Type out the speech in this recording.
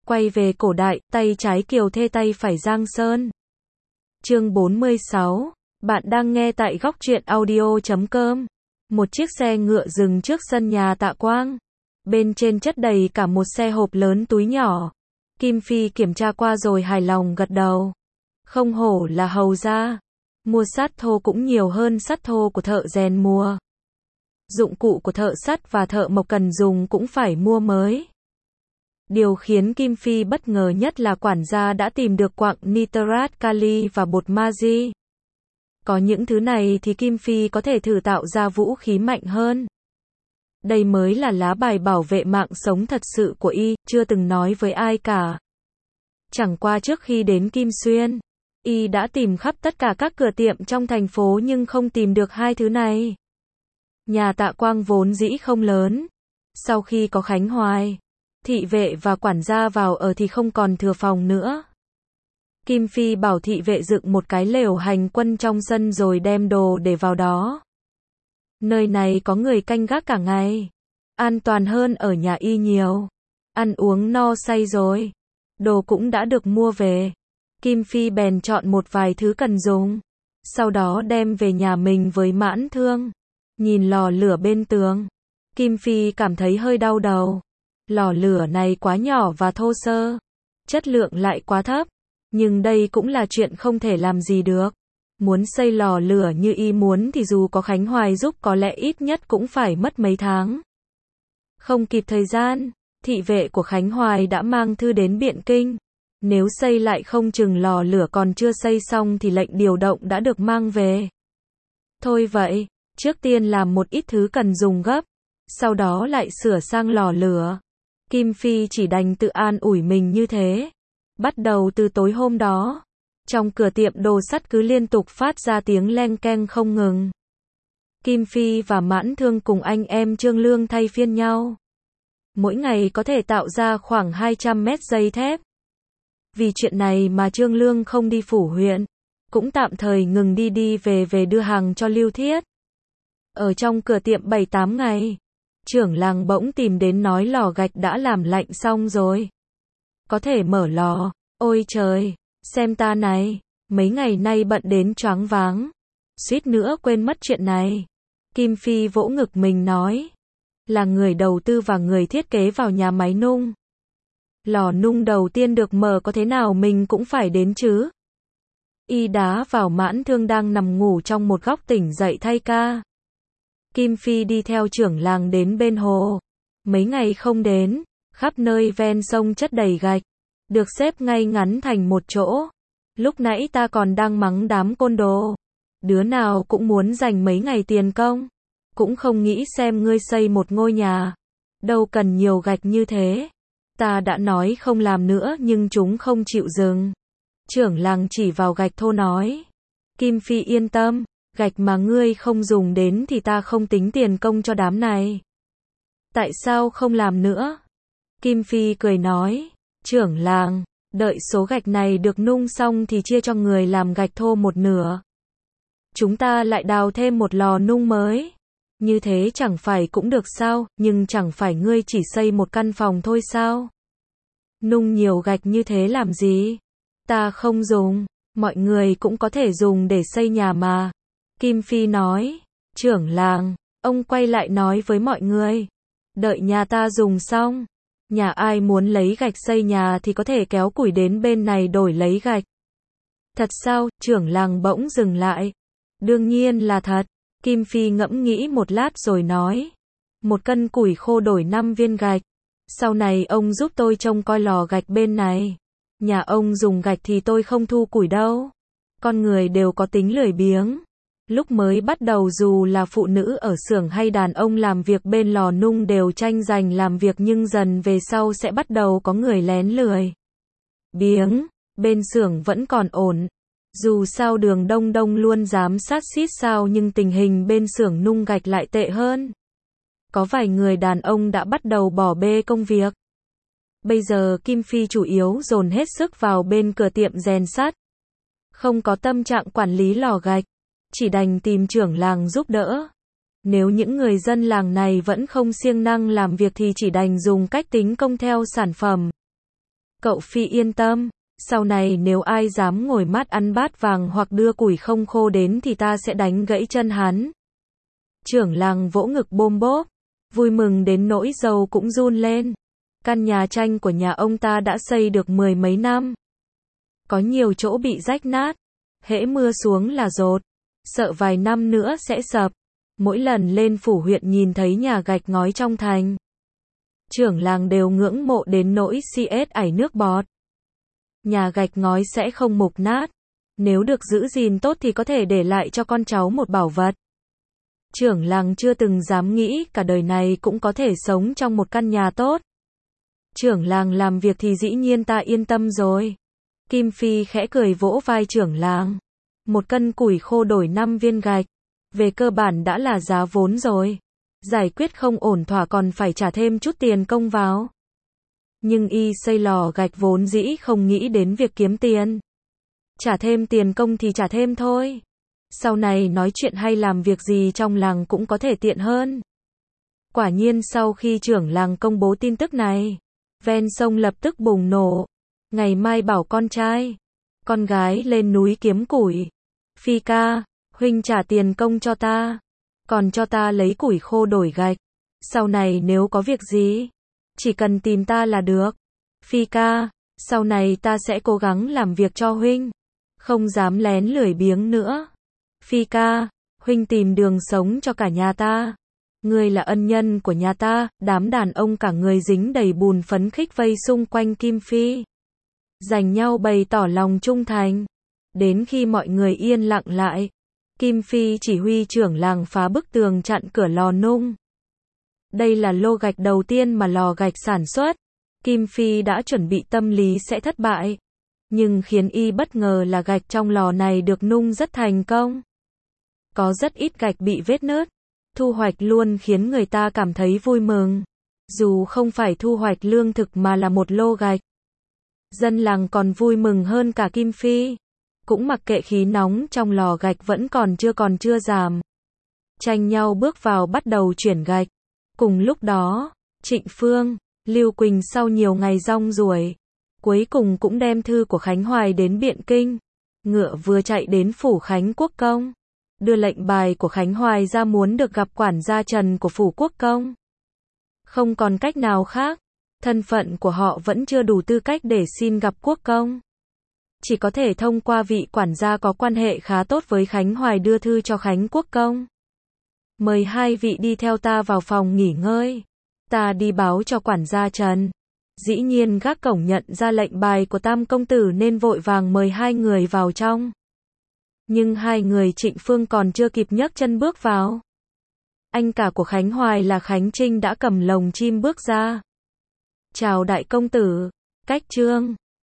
Quay về cổ đại, tay trái Kiều Thê tay phải Giang Sơn. Chương 46. Bạn đang nghe tại góc truyện audio.com. Một chiếc xe ngựa dừng trước sân nhà Tạ Quang. Bên trên chất đầy cả một xe hộp lớn túi nhỏ. Kim Phi kiểm tra qua rồi hài lòng gật đầu. Không hổ là hầu gia. Mua sắt thô cũng nhiều hơn sắt thô của thợ rèn mua. Dụng cụ của thợ sắt và thợ mộc cần dùng cũng phải mua mới. Điều khiến Kim Phi bất ngờ nhất là quản gia đã tìm được quặng nitrat kali và bột magie. Có những thứ này thì Kim Phi có thể thử tạo ra vũ khí mạnh hơn. Đây mới là lá bài bảo vệ mạng sống thật sự của y, chưa từng nói với ai cả. Chẳng qua trước khi đến Kim Xuyên, y đã tìm khắp tất cả các cửa tiệm trong thành phố nhưng không tìm được hai thứ này. Nhà Tạ Quang vốn dĩ không lớn. Sau khi có Khánh Hoài, thị vệ và quản gia vào ở thì không còn thừa phòng nữa. Kim Phi bảo thị vệ dựng một cái lều hành quân trong sân rồi đem đồ để vào đó. Nơi này có người canh gác cả ngày. An toàn hơn ở nhà y nhiều. Ăn uống no say rồi. Đồ cũng đã được mua về. Kim Phi bèn chọn một vài thứ cần dùng. Sau đó đem về nhà mình với Mãn Thương. Nhìn lò lửa bên tường, Kim Phi cảm thấy hơi đau đầu. Lò lửa này quá nhỏ và thô sơ. Chất lượng lại quá thấp. Nhưng đây cũng là chuyện không thể làm gì được. Muốn xây lò lửa như y muốn thì dù có Khánh Hoài giúp có lẽ ít nhất cũng phải mất mấy tháng. Không kịp thời gian, thị vệ của Khánh Hoài đã mang thư đến Biện Kinh. Nếu xây lại không chừng lò lửa còn chưa xây xong thì lệnh điều động đã được mang về. Thôi vậy, trước tiên làm một ít thứ cần dùng gấp, sau đó lại sửa sang lò lửa. Kim Phi chỉ đành tự an ủi mình như thế. Bắt đầu từ tối hôm đó, trong cửa tiệm đồ sắt cứ liên tục phát ra tiếng leng keng không ngừng. Kim Phi và Mãn Thương cùng anh em Trương Lương thay phiên nhau. Mỗi ngày có thể tạo ra khoảng 200 mét dây thép. Vì chuyện này mà Trương Lương không đi phủ huyện, cũng tạm thời ngừng đi về đưa hàng cho Lưu Thiết. Ở trong cửa tiệm 7-8 ngày, trưởng làng bỗng tìm đến nói lò gạch đã làm lạnh xong rồi. Có thể mở lò. Ôi trời, xem ta này, mấy ngày nay bận đến choáng váng. Suýt nữa quên mất chuyện này. Kim Phi vỗ ngực mình nói. Là người đầu tư và người thiết kế vào nhà máy nung. Lò nung đầu tiên được mở có thế nào mình cũng phải đến chứ. Y đá vào Mãn Thương đang nằm ngủ trong một góc tỉnh dậy thay ca. Kim Phi đi theo trưởng làng đến bên hồ. Mấy ngày không đến, khắp nơi ven sông chất đầy gạch, được xếp ngay ngắn thành một chỗ. Lúc nãy ta còn đang mắng đám côn đồ. Đứa nào cũng muốn dành mấy ngày tiền công. Cũng không nghĩ xem ngươi xây một ngôi nhà. Đâu cần nhiều gạch như thế. Ta đã nói không làm nữa nhưng chúng không chịu dừng. Trưởng làng chỉ vào gạch thô nói. Kim Phi yên tâm, gạch mà ngươi không dùng đến thì ta không tính tiền công cho đám này. Tại sao không làm nữa? Kim Phi cười nói. Trưởng làng, đợi số gạch này được nung xong thì chia cho người làm gạch thô một nửa. Chúng ta lại đào thêm một lò nung mới. Như thế chẳng phải cũng được sao, nhưng chẳng phải ngươi chỉ xây một căn phòng thôi sao? Nung nhiều gạch như thế làm gì? Ta không dùng, mọi người cũng có thể dùng để xây nhà mà. Kim Phi nói. Trưởng làng, ông quay lại nói với mọi người. Đợi nhà ta dùng xong. Nhà ai muốn lấy gạch xây nhà thì có thể kéo củi đến bên này đổi lấy gạch. Thật sao? Trưởng làng bỗng dừng lại. Đương nhiên là thật. Kim Phi ngẫm nghĩ một lát rồi nói. 1 cân củi khô đổi 5 viên gạch. Sau này ông giúp tôi trông coi lò gạch bên này. Nhà ông dùng gạch thì tôi không thu củi đâu. Con người đều có tính lười biếng. Lúc mới bắt đầu dù là phụ nữ ở xưởng hay đàn ông làm việc bên lò nung đều tranh giành làm việc nhưng dần về sau sẽ bắt đầu có người lén lười biếng. Bên xưởng vẫn còn ổn. Dù sao Đường Đông Đông luôn giám sát xít sao nhưng tình hình bên xưởng nung gạch lại tệ hơn. Có vài người đàn ông đã bắt đầu bỏ bê công việc. Bây giờ Kim Phi chủ yếu dồn hết sức vào bên cửa tiệm rèn sắt. Không có tâm trạng quản lý lò gạch. Chỉ đành tìm trưởng làng giúp đỡ. Nếu những người dân làng này vẫn không siêng năng làm việc thì chỉ đành dùng cách tính công theo sản phẩm. Cậu Phi yên tâm, sau này nếu ai dám ngồi mắt ăn bát vàng hoặc đưa củi không khô đến thì ta sẽ đánh gãy chân hắn. Trưởng làng vỗ ngực bôm bốp, vui mừng đến nỗi râu cũng run lên. Căn nhà tranh của nhà ông ta đã xây được 10 mấy năm. Có nhiều chỗ bị rách nát, hễ mưa xuống là dột, sợ vài năm nữa sẽ sập. Mỗi lần lên phủ huyện nhìn thấy nhà gạch ngói trong thành, trưởng làng đều ngưỡng mộ đến nỗi xiết ảy nước bọt. Nhà gạch ngói sẽ không mục nát, nếu được giữ gìn tốt thì có thể để lại cho con cháu một bảo vật. Trưởng làng chưa từng dám nghĩ cả đời này cũng có thể sống trong một căn nhà tốt. Trưởng làng làm việc thì dĩ nhiên ta yên tâm rồi. Kim Phi khẽ cười vỗ vai trưởng làng. 1 cân củi khô đổi 5 viên gạch. Về cơ bản đã là giá vốn rồi. Giải quyết không ổn thỏa còn phải trả thêm chút tiền công vào. Nhưng y xây lò gạch vốn dĩ không nghĩ đến việc kiếm tiền. Trả thêm tiền công thì trả thêm thôi. Sau này nói chuyện hay làm việc gì trong làng cũng có thể tiện hơn. Quả nhiên sau khi trưởng làng công bố tin tức này, ven sông lập tức bùng nổ. Ngày mai bảo con trai, con gái lên núi kiếm củi. Phi ca, huynh trả tiền công cho ta, còn cho ta lấy củi khô đổi gạch. Sau này nếu có việc gì, chỉ cần tìm ta là được. Phi ca, sau này ta sẽ cố gắng làm việc cho huynh, không dám lén lười biếng nữa. Phi ca, huynh tìm đường sống cho cả nhà ta. Ngươi là ân nhân của nhà ta. Đám đàn ông cả người dính đầy bùn phấn khích vây xung quanh Kim Phi, giành nhau bày tỏ lòng trung thành. Đến khi mọi người yên lặng lại, Kim Phi chỉ huy trưởng làng phá bức tường chặn cửa lò nung. Đây là lô gạch đầu tiên mà lò gạch sản xuất. Kim Phi đã chuẩn bị tâm lý sẽ thất bại, nhưng khiến y bất ngờ là gạch trong lò này được nung rất thành công. Có rất ít gạch bị vết nứt. Thu hoạch luôn khiến người ta cảm thấy vui mừng. Dù không phải thu hoạch lương thực mà là một lô gạch, dân làng còn vui mừng hơn cả Kim Phi. Cũng mặc kệ khí nóng trong lò gạch vẫn còn chưa giảm. Tranh nhau bước vào bắt đầu chuyển gạch. Cùng lúc đó, Trịnh Phương, Lưu Quỳnh sau nhiều ngày rong ruổi, cuối cùng cũng đem thư của Khánh Hoài đến Biện Kinh. Ngựa vừa chạy đến phủ Khánh Quốc Công, đưa lệnh bài của Khánh Hoài ra muốn được gặp quản gia Trần của phủ Quốc Công. Không còn cách nào khác, thân phận của họ vẫn chưa đủ tư cách để xin gặp Quốc Công. Chỉ có thể thông qua vị quản gia có quan hệ khá tốt với Khánh Hoài đưa thư cho Khánh Quốc Công. Mời 2 vị đi theo ta vào phòng nghỉ ngơi. Ta đi báo cho quản gia Trần. Dĩ nhiên gác cổng nhận ra lệnh bài của Tam công tử nên vội vàng mời 2 người vào trong. Nhưng 2 người Trịnh Phương còn chưa kịp nhấc chân bước vào, anh cả của Khánh Hoài là Khánh Trinh đã cầm lồng chim bước ra. Chào đại công tử, Cách Trương.